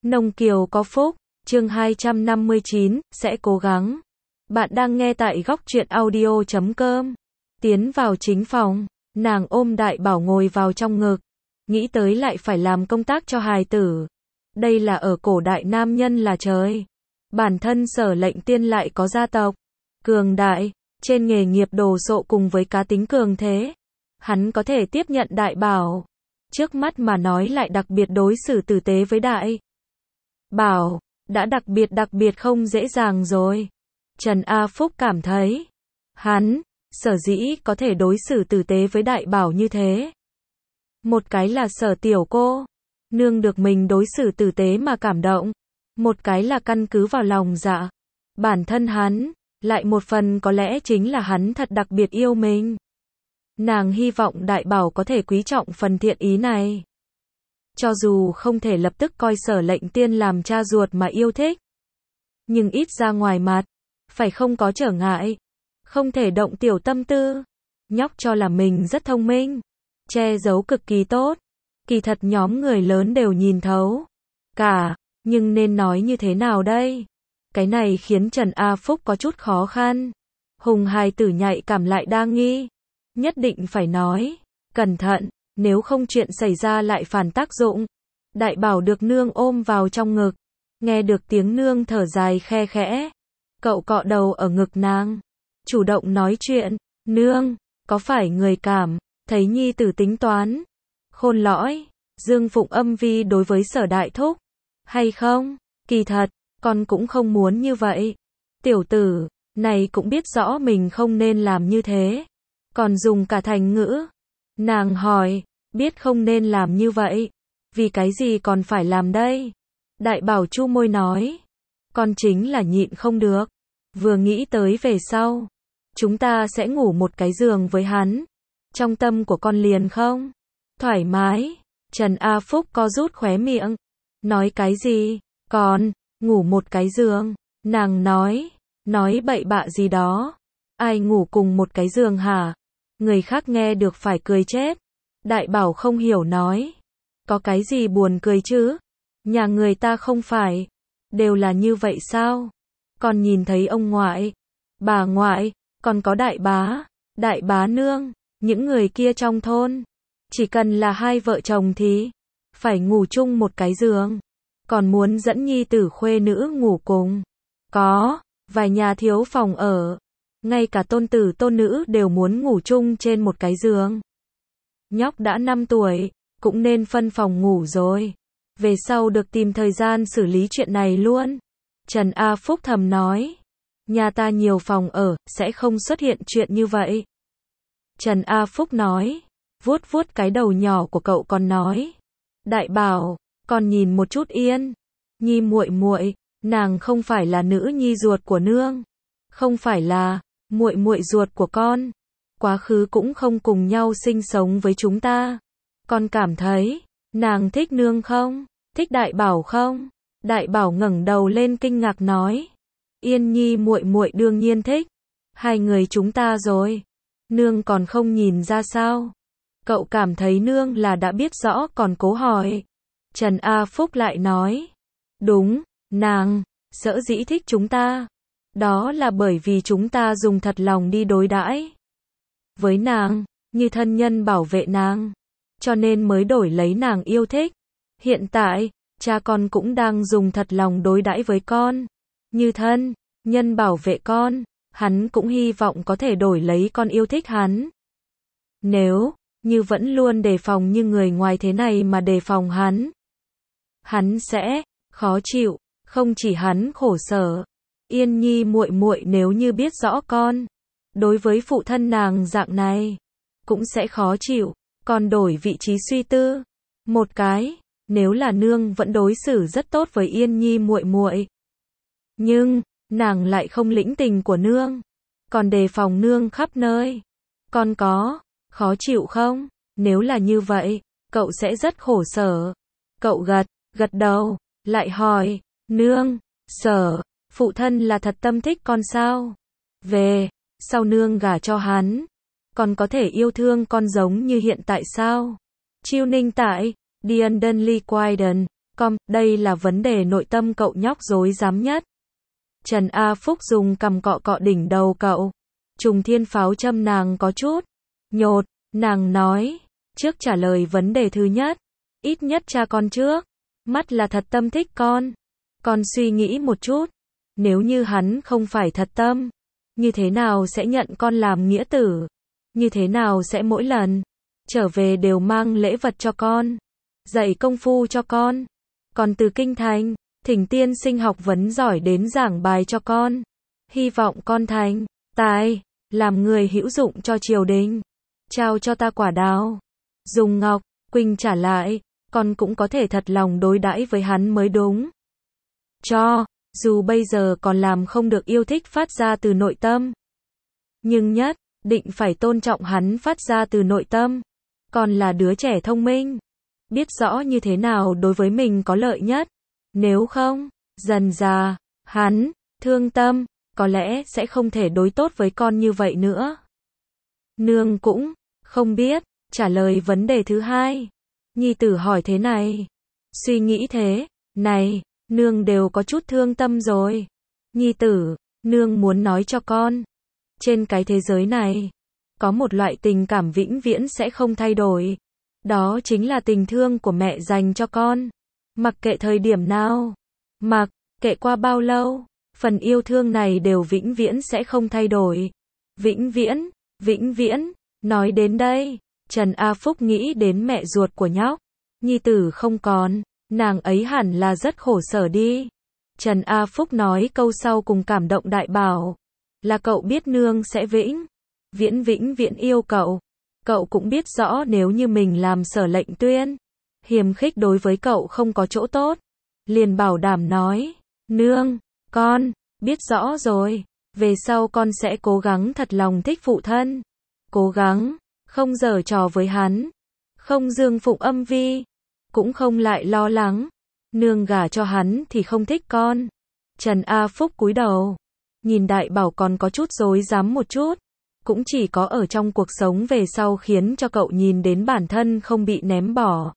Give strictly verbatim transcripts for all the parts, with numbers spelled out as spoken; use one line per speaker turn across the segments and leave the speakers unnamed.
Nông Kiều có phúc, chương hai trăm năm mươi chín, sẽ cố gắng. Bạn đang nghe tại góc truyện audio chấm com. Tiến vào chính phòng, nàng ôm Đại Bảo ngồi vào trong ngực. Nghĩ tới lại phải làm công tác cho hài tử. Đây là ở cổ đại nam nhân là trời. Bản thân Sở Lệnh Tiên lại có gia tộc cường đại, trên nghề nghiệp đồ sộ cùng với cá tính cường thế. Hắn có thể tiếp nhận Đại Bảo. Trước mắt mà nói lại đặc biệt đối xử tử tế với Đại Bảo, đã đặc biệt đặc biệt không dễ dàng rồi. Trần A Phúc cảm thấy, hắn, sở dĩ có thể đối xử tử tế với Đại Bảo như thế. Một cái là Sở tiểu cô, nương được mình đối xử tử tế mà cảm động. Một cái là căn cứ vào lòng dạ. Bản thân hắn, lại một phần có lẽ chính là hắn thật đặc biệt yêu mình. Nàng hy vọng Đại Bảo có thể quý trọng phần thiện ý này. Cho dù không thể lập tức coi Sở Lệnh Tiên làm cha ruột mà yêu thích. Nhưng ít ra ngoài mặt, phải không có trở ngại. Không thể động tiểu tâm tư. Nhóc cho là mình rất thông minh. Che giấu cực kỳ tốt. Kỳ thật nhóm người lớn đều nhìn thấu. Cả, nhưng nên nói như thế nào đây? Cái này khiến Trần A Phúc có chút khó khăn. Hùng hài tử nhạy cảm lại đa nghi. Nhất định phải nói. Cẩn thận, nếu không chuyện xảy ra lại phản tác dụng. Đại Bảo được nương ôm vào trong ngực. Nghe được tiếng nương thở dài khe khẽ. Cậu cọ đầu ở ngực nàng. Chủ động nói chuyện. Nương, có phải người cảm, thấy nhi tử tính toán. Khôn lõi, Dương Phụng âm vi đối với Sở đại thúc. Hay không? Kỳ thật, con cũng không muốn như vậy. Tiểu tử, này cũng biết rõ mình không nên làm như thế. Còn dùng cả thành ngữ. Nàng hỏi, biết không nên làm như vậy. Vì cái gì còn phải làm đây? Đại Bảo chu môi nói. Con chính là nhịn không được. Vừa nghĩ tới về sau. Chúng ta sẽ ngủ một cái giường với hắn. Trong tâm của con liền không? Thoải mái. Trần A Phúc co rút khóe miệng. Nói cái gì? Còn, ngủ một cái giường. Nàng nói. Nói bậy bạ gì đó. Ai ngủ cùng một cái giường hả? Người khác nghe được phải cười chết. Đại Bảo không hiểu nói. Có cái gì buồn cười chứ? Nhà người ta không phải. Đều là như vậy sao? Còn nhìn thấy ông ngoại, bà ngoại, còn có đại bá, đại bá nương, những người kia trong thôn. Chỉ cần là hai vợ chồng thì phải ngủ chung một cái giường. Còn muốn dẫn nhi tử khuê nữ ngủ cùng. Có, vài nhà thiếu phòng ở. Ngay cả tôn tử tôn nữ đều muốn ngủ chung trên một cái giường. Nhóc đã năm tuổi, cũng nên phân phòng ngủ rồi. Về sau được tìm thời gian xử lý chuyện này luôn. Trần A Phúc thầm nói. Nhà ta nhiều phòng ở, sẽ không xuất hiện chuyện như vậy. Trần A Phúc nói. Vuốt vuốt cái đầu nhỏ của cậu còn nói. Đại Bảo, con nhìn một chút yên. Nhi muội muội, nàng không phải là nữ nhi ruột của nương. Không phải là muội muội ruột của con. Quá khứ cũng không cùng nhau sinh sống với chúng ta. Con cảm thấy, nàng thích nương không? Thích Đại Bảo không? Đại Bảo ngẩng đầu lên kinh ngạc nói. Yên nhi muội muội đương nhiên thích. Hai người chúng ta rồi. Nương còn không nhìn ra sao? Cậu cảm thấy nương là đã biết rõ còn cố hỏi. Trần A Phúc lại nói. Đúng, nàng, sở dĩ thích chúng ta. Đó là bởi vì chúng ta dùng thật lòng đi đối đãi với nàng, như thân nhân bảo vệ nàng. Cho nên mới đổi lấy nàng yêu thích. Hiện tại, cha con cũng đang dùng thật lòng đối đãi với con. Như thân nhân bảo vệ con, hắn cũng hy vọng có thể đổi lấy con yêu thích hắn. Nếu như vẫn luôn đề phòng như người ngoài thế này mà đề phòng hắn, hắn sẽ khó chịu, không chỉ hắn khổ sở. Yên nhi muội muội nếu như biết rõ con đối với phụ thân nàng dạng này, cũng sẽ khó chịu. Còn đổi vị trí suy tư một cái, nếu là nương vẫn đối xử rất tốt với Yên nhi muội muội, nhưng nàng lại không lĩnh tình của nương, còn đề phòng nương khắp nơi, con có khó chịu không? Nếu là như vậy, cậu sẽ rất khổ sở. Cậu gật gật đầu, lại hỏi, nương, Sở phụ thân là thật tâm thích con sao? Về sau nương gả cho hắn, còn có thể yêu thương con giống như hiện tại sao? Chiêu Ninh tại Dian Đơn Ly Quaiden, Com, đây là vấn đề nội tâm cậu nhóc rối rắm nhất. Trần A Phúc dùng cằm cọ cọ đỉnh đầu cậu. Trùng Thiên Pháo châm nàng có chút nhột, nàng nói, trước trả lời vấn đề thứ nhất, ít nhất cha con trước, mắt là thật tâm thích con. Con suy nghĩ một chút, nếu như hắn không phải thật tâm, như thế nào sẽ nhận con làm nghĩa tử? Như thế nào sẽ mỗi lần trở về đều mang lễ vật cho con, dạy công phu cho con, còn từ kinh thành, thỉnh tiên sinh học vấn giỏi đến giảng bài cho con. Hy vọng con thành tài, làm người hữu dụng cho triều đình. Trao cho ta quả đào. Dùng Ngọc Quỳnh trả lại, con cũng có thể thật lòng đối đãi với hắn mới đúng. Cho, dù bây giờ còn làm không được yêu thích phát ra từ nội tâm, nhưng nhất định phải tôn trọng hắn phát ra từ nội tâm. Con là đứa trẻ thông minh, biết rõ như thế nào đối với mình có lợi nhất. Nếu không, dần dà, hắn thương tâm, có lẽ sẽ không thể đối tốt với con như vậy nữa. Nương cũng không biết trả lời vấn đề thứ hai. Nhi tử hỏi thế này, suy nghĩ thế này, nương đều có chút thương tâm rồi. Nhi tử, nương muốn nói cho con, trên cái thế giới này, có một loại tình cảm vĩnh viễn sẽ không thay đổi. Đó chính là tình thương của mẹ dành cho con. Mặc kệ thời điểm nào, mặc kệ qua bao lâu, phần yêu thương này đều vĩnh viễn sẽ không thay đổi. Vĩnh viễn, vĩnh viễn. Nói đến đây, Trần A Phúc nghĩ đến mẹ ruột của nhóc. Nhi tử không còn, nàng ấy hẳn là rất khổ sở đi. Trần A Phúc nói câu sau cùng cảm động đại bảo, là cậu biết nương sẽ vĩnh viễn vĩnh viễn yêu cậu. Cậu cũng biết rõ nếu như mình làm Sở Lệnh Tuyên hiềm khích đối với cậu không có chỗ tốt, liền bảo đảm nói, nương, con biết rõ rồi, về sau con sẽ cố gắng thật lòng thích phụ thân, cố gắng không giở trò với hắn, không dương phụng âm vi, cũng không lại lo lắng nương gả cho hắn thì không thích con. Trần A Phúc cúi đầu, nhìn đại bảo còn có chút rối rắm một chút, cũng chỉ có ở trong cuộc sống về sau khiến cho cậu nhìn đến bản thân không bị ném bỏ,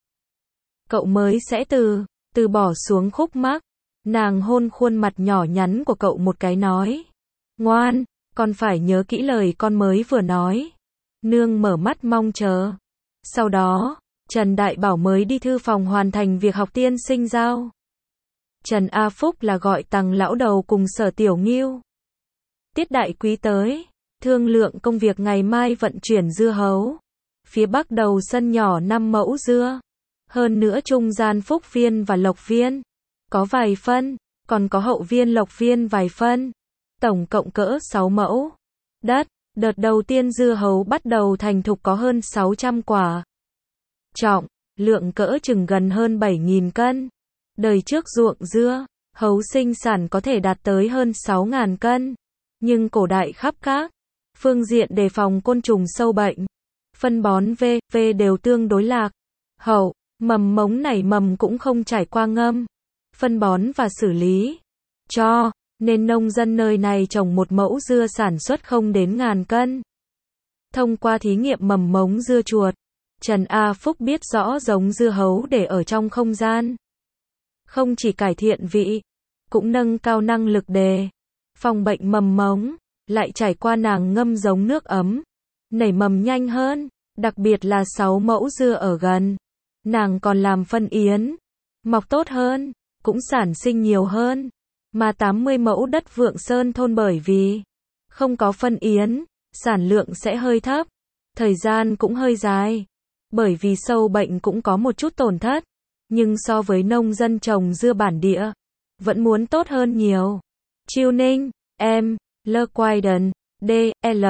cậu mới sẽ từ từ bỏ xuống khúc mắc. Nàng hôn khuôn mặt nhỏ nhắn của cậu một cái nói, ngoan, con phải nhớ kỹ lời con mới vừa nói. Nương mở mắt mong chờ. Sau đó, Trần Đại Bảo mới đi thư phòng hoàn thành việc học tiên sinh giao. Trần A Phúc là gọi Tằng lão đầu cùng Sở Tiểu Ngưu, Tiết Đại Quý tới, thương lượng công việc ngày mai vận chuyển dưa hấu. Phía bắc đầu sân nhỏ năm mẫu dưa, hơn nữa trung gian phúc viên và lộc viên có vài phân, còn có hậu viên lộc viên vài phân, tổng cộng cỡ sáu mẫu đất. Đợt đầu tiên dưa hấu bắt đầu thành thục có hơn sáu trăm quả. Trọng lượng cỡ chừng gần hơn bảy nghìn cân. Đời trước ruộng dưa hấu sinh sản có thể đạt tới hơn sáu nghìn cân. Nhưng cổ đại khắp các phương diện đề phòng côn trùng sâu bệnh, phân bón V, V đều tương đối lạc hậu, mầm mống nảy mầm cũng không trải qua ngâm, phân bón và xử lý cho, nên nông dân nơi này trồng một mẫu dưa sản xuất không đến ngàn cân. Thông qua thí nghiệm mầm mống dưa chuột, Trần A Phúc biết rõ giống dưa hấu để ở trong không gian, không chỉ cải thiện vị, cũng nâng cao năng lực đề phòng bệnh mầm mống, lại trải qua nàng ngâm giống nước ấm, nảy mầm nhanh hơn, đặc biệt là sáu mẫu dưa ở gần. Nàng còn làm phân yến, mọc tốt hơn, cũng sản sinh nhiều hơn. Mà tám mươi mẫu đất Vượng Sơn thôn bởi vì không có phân yến, sản lượng sẽ hơi thấp, thời gian cũng hơi dài, bởi vì sâu bệnh cũng có một chút tổn thất, nhưng so với nông dân trồng dưa bản địa, vẫn muốn tốt hơn nhiều. Chiêu Ninh, em, L. Quaiden, D, L,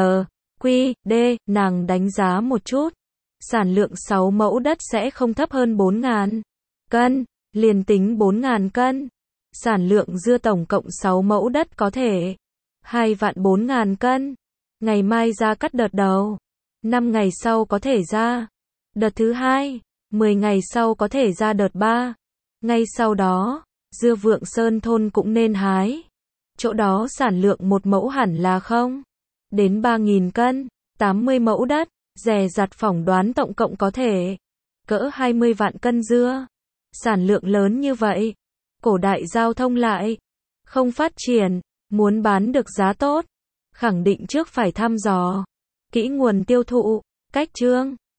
Q, D, nàng đánh giá một chút, sản lượng sáu mẫu đất sẽ không thấp hơn bốn nghìn cân, liền tính bốn nghìn cân. Sản lượng dưa tổng cộng sáu mẫu đất có thể hai vạn bốn nghìn cân. Ngày mai ra cắt đợt đầu, năm ngày sau có thể ra đợt thứ hai, mười ngày sau có thể ra đợt ba. Ngay sau đó, dưa Vượng Sơn thôn cũng nên hái. Chỗ đó sản lượng một mẫu hẳn là không đến ba nghìn cân, tám mươi mẫu đất, dè dặt phỏng đoán tổng cộng có thể cỡ hai mươi vạn cân dưa. Sản lượng lớn như vậy, cổ đại giao thông lại không phát triển, muốn bán được giá tốt, khẳng định trước phải thăm dò kỹ nguồn tiêu thụ, cách chương